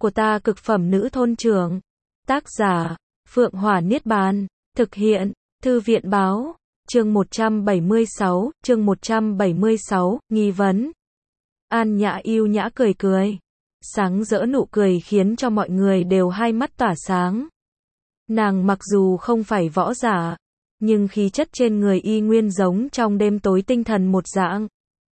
của ta cực phẩm nữ thôn trưởng. Tác giả, Phượng Hỏa Niết Bàn. Thực hiện, Thư viện báo. Chương 176, nghi vấn. An Nhã yêu nhã cười cười. Sáng rỡ nụ cười khiến cho mọi người đều hai mắt tỏa sáng. Nàng mặc dù không phải võ giả, nhưng khí chất trên người y nguyên giống trong đêm tối tinh thần một dạng,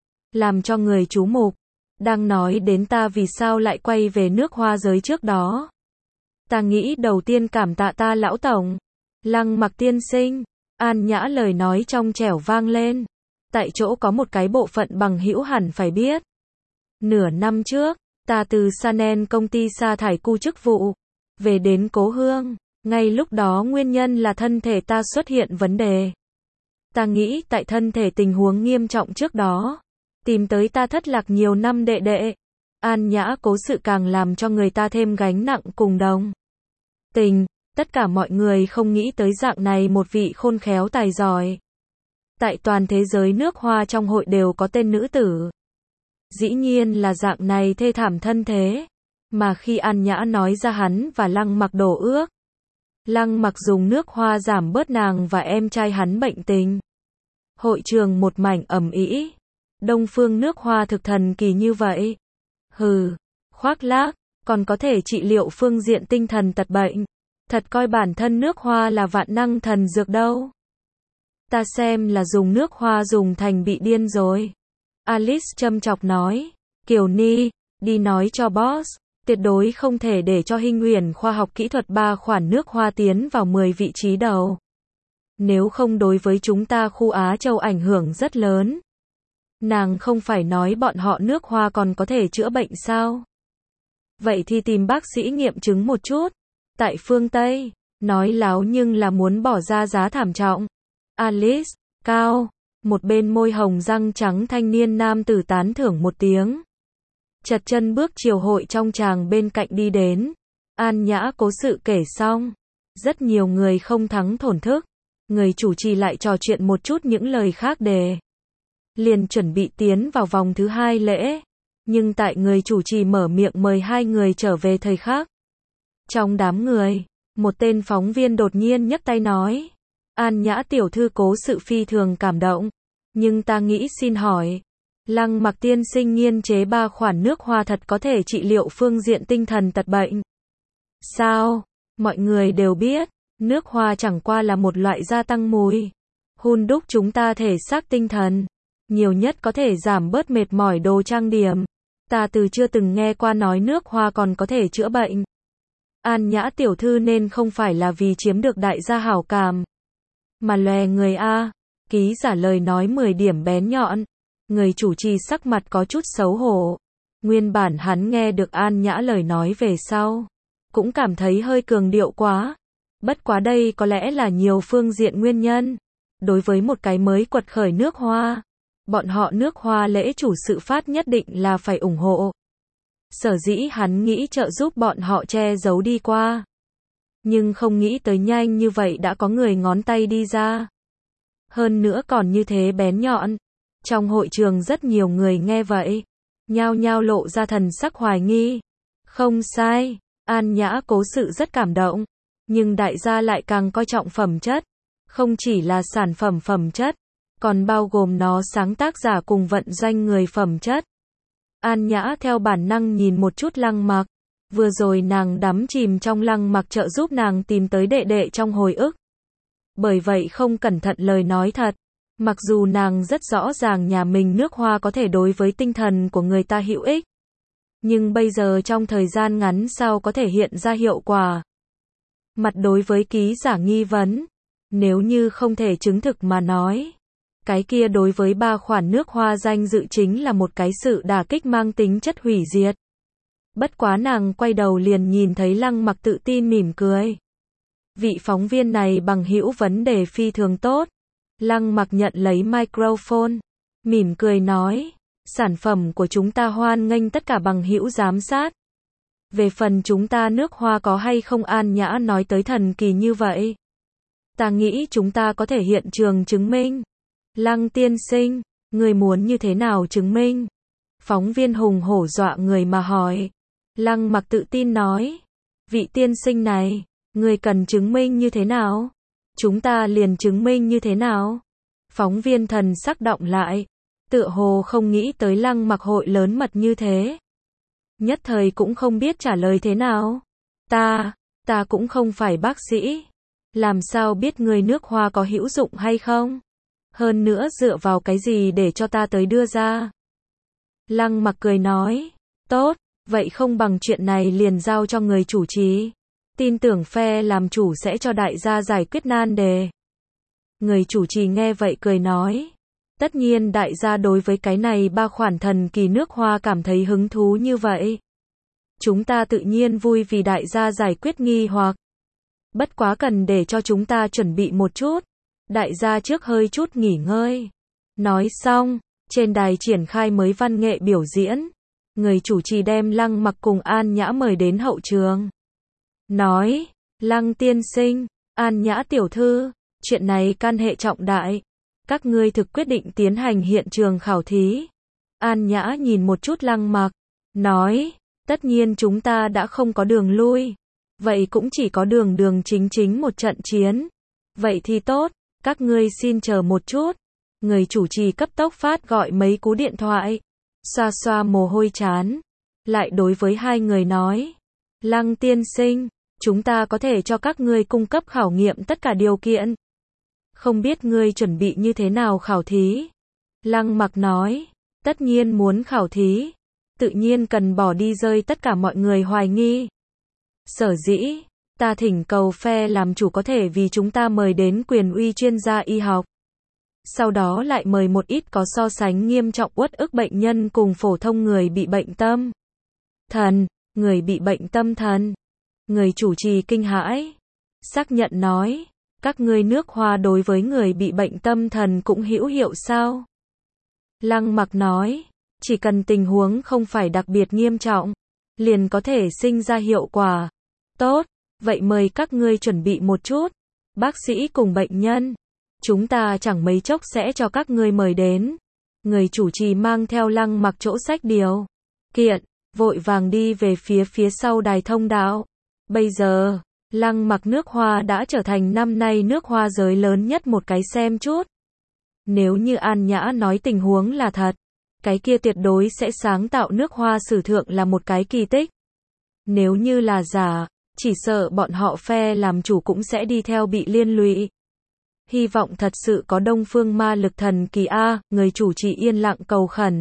làm cho người chú mục. Đang nói đến ta vì sao lại quay về nước Hoa giới trước đó. Ta nghĩ đầu tiên cảm tạ ta lão tổng, Lăng Mặc tiên sinh. An Nhã lời nói trong trẻo vang lên. Tại chỗ có một cái bộ phận bằng hữu hẳn phải biết. Nửa năm trước, ta từ Sanen công ty sa thải cu chức vụ, về đến cố hương. Ngay lúc đó nguyên nhân là thân thể ta xuất hiện vấn đề. Ta nghĩ tại thân thể tình huống nghiêm trọng trước đó, tìm tới ta thất lạc nhiều năm đệ đệ. An Nhã cố sự càng làm cho người ta thêm gánh nặng cùng đồng tình. Tất cả mọi người không nghĩ tới dạng này một vị khôn khéo tài giỏi. Tại toàn thế giới nước Hoa trong hội đều có tên nữ tử. Dĩ nhiên là dạng này thê thảm thân thế. Mà khi An Nhã nói ra hắn và Lăng Mặc đổ ước, Lăng Mặc dùng nước Hoa giảm bớt nàng và em trai hắn bệnh tình. Hội trường một mảnh ầm ĩ. Đông phương nước Hoa thực thần kỳ như vậy. Hừ, khoác lác, còn có thể trị liệu phương diện tinh thần tật bệnh. Thật coi bản thân nước Hoa là vạn năng thần dược đâu. Ta xem là dùng nước Hoa dùng thành bị điên rồi. Alice châm chọc nói. Kiều Ni, đi nói cho boss, tuyệt đối không thể để cho Hinh Huyền khoa học kỹ thuật 3 khoản nước Hoa tiến vào 10 vị trí đầu. Nếu không đối với chúng ta khu Á Châu ảnh hưởng rất lớn. Nàng không phải nói bọn họ nước Hoa còn có thể chữa bệnh sao? Vậy thì tìm bác sĩ nghiệm chứng một chút. Tại phương Tây, nói láo nhưng là muốn bỏ ra giá thảm trọng. Alice, cao, một bên môi hồng răng trắng thanh niên nam tử tán thưởng một tiếng. Chật chân bước chiều hội trong tràng bên cạnh đi đến. An Nhã cố sự kể xong. Rất nhiều người không thắng thổn thức. Người chủ trì lại trò chuyện một chút những lời khác đề. Liền chuẩn bị tiến vào vòng thứ 2 lễ. Nhưng tại người chủ trì mở miệng mời hai người trở về thời khắc. Trong đám người, một tên phóng viên đột nhiên nhấc tay nói. An Nhã tiểu thư cố sự phi thường cảm động. Nhưng ta nghĩ xin hỏi. Lăng Mặc tiên sinh nghiên chế 3 khoản nước Hoa thật có thể trị liệu phương diện tinh thần tật bệnh. Sao? Mọi người đều biết, nước Hoa chẳng qua là một loại gia tăng mùi. Hun đúc chúng ta thể xác tinh thần. Nhiều nhất có thể giảm bớt mệt mỏi đồ trang điểm. Ta từ chưa từng nghe qua nói nước Hoa còn có thể chữa bệnh. An Nhã tiểu thư nên không phải là vì chiếm được đại gia hảo cảm. Mà lòe người a. Ký giả lời nói 10 điểm bén nhọn. Người chủ trì sắc mặt có chút xấu hổ. Nguyên bản hắn nghe được An Nhã lời nói về sau. Cũng cảm thấy hơi cường điệu quá. Bất quá đây có lẽ là nhiều phương diện nguyên nhân. Đối với một cái mới quật khởi nước Hoa. Bọn họ nước Hoa lễ chủ sự phát nhất định là phải ủng hộ. Sở dĩ hắn nghĩ trợ giúp bọn họ che giấu đi qua. Nhưng không nghĩ tới nhanh như vậy đã có người ngón tay đi ra. Hơn nữa còn như thế bén nhọn. Trong hội trường rất nhiều người nghe vậy. Nhao nhao lộ ra thần sắc hoài nghi. Không sai, An Nhã cố sự rất cảm động. Nhưng đại gia lại càng coi trọng phẩm chất. Không chỉ là sản phẩm phẩm chất. Còn bao gồm nó sáng tác giả cùng vận doanh người phẩm chất. An Nhã theo bản năng nhìn một chút Lăng Mặc. Vừa rồi nàng đắm chìm trong Lăng Mặc trợ giúp nàng tìm tới đệ đệ trong hồi ức. Bởi vậy không cẩn thận lời nói thật. Mặc dù nàng rất rõ ràng nhà mình nước Hoa có thể đối với tinh thần của người ta hữu ích. Nhưng bây giờ trong thời gian ngắn sau có thể hiện ra hiệu quả. Mặt đối với ký giả nghi vấn. Nếu như không thể chứng thực mà nói. Cái kia đối với 3 khoản nước Hoa danh dự chính là một cái sự đả kích mang tính chất hủy diệt. Bất quá nàng quay đầu liền nhìn thấy Lăng Mặc tự tin mỉm cười. Vị phóng viên này bằng hữu vấn đề phi thường tốt. Lăng Mặc nhận lấy microphone. Mỉm cười nói. Sản phẩm của chúng ta hoan nghênh tất cả bằng hữu giám sát. Về phần chúng ta nước Hoa có hay không An Nhã nói tới thần kỳ như vậy. Ta nghĩ chúng ta có thể hiện trường chứng minh. Lăng tiên sinh, người muốn như thế nào chứng minh? Phóng viên hùng hổ dọa người mà hỏi. Lăng Mặc tự tin nói. Vị tiên sinh này, người cần chứng minh như thế nào? Chúng ta liền chứng minh như thế nào? Phóng viên thần sắc động lại, tựa hồ không nghĩ tới Lăng Mặc hội lớn mật như thế. Nhất thời cũng không biết trả lời thế nào. Ta cũng không phải bác sĩ. Làm sao biết người nước hoa có hữu dụng hay không? Hơn nữa dựa vào cái gì để cho ta tới đưa ra? Lăng Mặc cười nói. Tốt, vậy không bằng chuyện này liền giao cho người chủ trì. Tin tưởng phe làm chủ sẽ cho đại gia giải quyết nan đề. Người chủ trì nghe vậy cười nói. Tất nhiên đại gia đối với cái này 3 khoản thần kỳ nước hoa cảm thấy hứng thú như vậy. Chúng ta tự nhiên vui vì đại gia giải quyết nghi hoặc. Bất quá cần để cho chúng ta chuẩn bị một chút. Đại gia trước hơi chút nghỉ ngơi. Nói xong, trên đài triển khai mới văn nghệ biểu diễn. Người chủ trì đem Lăng Mặc cùng An Nhã mời đến hậu trường. Nói, Lăng tiên sinh, An Nhã tiểu thư, chuyện này can hệ trọng đại. Các ngươi thực quyết định tiến hành hiện trường khảo thí. An Nhã nhìn một chút Lăng Mặc, nói, tất nhiên chúng ta đã không có đường lui. Vậy cũng chỉ có đường chính một trận chiến. Vậy thì tốt, các ngươi xin chờ một chút. Người chủ trì cấp tốc phát gọi mấy cú điện thoại. Xoa xoa mồ hôi trán. Lại đối với hai người nói. Lăng tiên sinh, chúng ta có thể cho các ngươi cung cấp khảo nghiệm tất cả điều kiện. Không biết ngươi chuẩn bị như thế nào khảo thí? Lăng Mặc nói. Tất nhiên muốn khảo thí. Tự nhiên cần bỏ đi rơi tất cả mọi người hoài nghi. Sở dĩ, ta thỉnh cầu phe làm chủ có thể vì chúng ta mời đến quyền uy chuyên gia y học. Sau đó lại mời một ít có so sánh nghiêm trọng uất ức bệnh nhân cùng phổ thông người bị bệnh tâm thần, người bị bệnh tâm thần. Người chủ trì kinh hãi, xác nhận nói, các ngươi nước hoa đối với người bị bệnh tâm thần cũng hữu hiệu sao? Lăng Mặc nói, chỉ cần tình huống không phải đặc biệt nghiêm trọng, liền có thể sinh ra hiệu quả. Tốt, vậy mời các ngươi chuẩn bị một chút. Bác sĩ cùng bệnh nhân, chúng ta chẳng mấy chốc sẽ cho các ngươi mời đến. Người chủ trì mang theo Lăng Mặc chỗ sách điều kiện, vội vàng đi về phía sau đài thông đạo. Bây giờ, Lăng Mặc nước hoa đã trở thành năm nay nước hoa giới lớn nhất một cái xem chút. Nếu như An Nhã nói tình huống là thật, cái kia tuyệt đối sẽ sáng tạo nước hoa sử thượng là một cái kỳ tích. Nếu như là giả, chỉ sợ bọn họ phe làm chủ cũng sẽ đi theo bị liên lụy. Hy vọng thật sự có Đông Phương ma lực thần kỳ A, người chủ trì yên lặng cầu khẩn.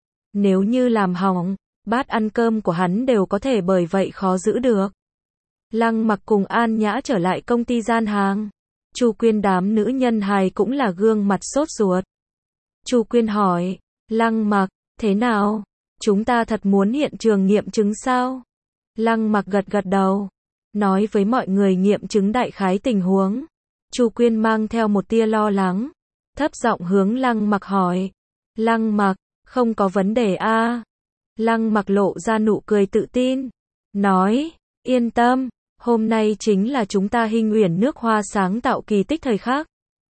Nếu như làm hỏng, bát ăn cơm của hắn đều có thể bởi vậy khó giữ được. Lăng Mặc cùng An Nhã trở lại công ty gian hàng. Chu Quyên đám nữ nhân hài cũng là gương mặt sốt ruột. Chu Quyên hỏi, Lăng Mặc, thế nào? Chúng ta thật muốn hiện trường nghiệm chứng sao? Lăng Mặc gật gật đầu, nói với mọi người nghiệm chứng đại khái tình huống. Chu Quyên mang theo một tia lo lắng, thấp giọng hướng Lăng Mặc hỏi. Lăng Mặc, không có vấn đề a? Lăng Mặc lộ ra nụ cười tự tin, nói, yên tâm, hôm nay chính là chúng ta Hinh Uyển nước hoa sáng tạo kỳ tích thời khắc.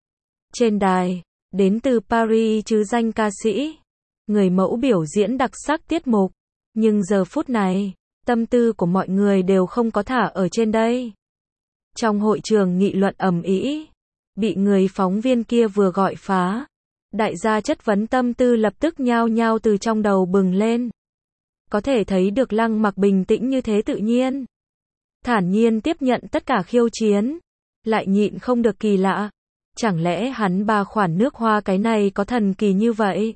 Trên đài, đến từ Paris chứ danh ca sĩ, người mẫu biểu diễn đặc sắc tiết mục, nhưng giờ phút này, tâm tư của mọi người đều không có thả ở trên đây. Trong hội trường nghị luận ầm ĩ, bị người phóng viên kia vừa gọi phá. Đại gia chất vấn tâm tư lập tức nhao nhao từ trong đầu bừng lên. Có thể thấy được Lăng Mặc bình tĩnh như thế tự nhiên. Thản nhiên tiếp nhận tất cả khiêu chiến. Lại nhịn không được kỳ lạ. Chẳng lẽ hắn 3 khoản nước hoa cái này có thần kỳ như vậy?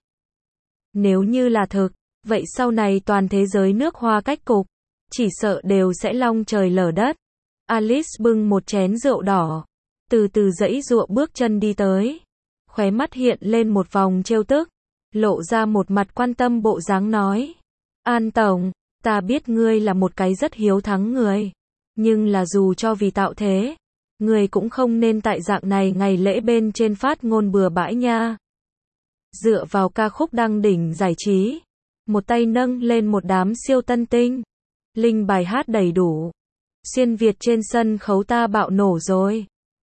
Nếu như là thực, vậy sau này toàn thế giới nước hoa cách cục, chỉ sợ đều sẽ long trời lở đất. Alice bưng một chén rượu đỏ, từ từ giãy giụa bước chân đi tới. Khóe mắt hiện lên một vòng trêu tức, lộ ra một mặt quan tâm bộ dáng nói. An tổng, ta biết ngươi là một cái rất hiếu thắng người. Nhưng là dù cho vì tạo thế, ngươi cũng không nên tại dạng này ngày lễ bên trên phát ngôn bừa bãi nha. Dựa vào ca khúc đăng đỉnh giải trí, một tay nâng lên một đám siêu tân tinh. Linh bài hát đầy đủ. Xuyên Việt trên sân khấu ta bạo nổ rồi.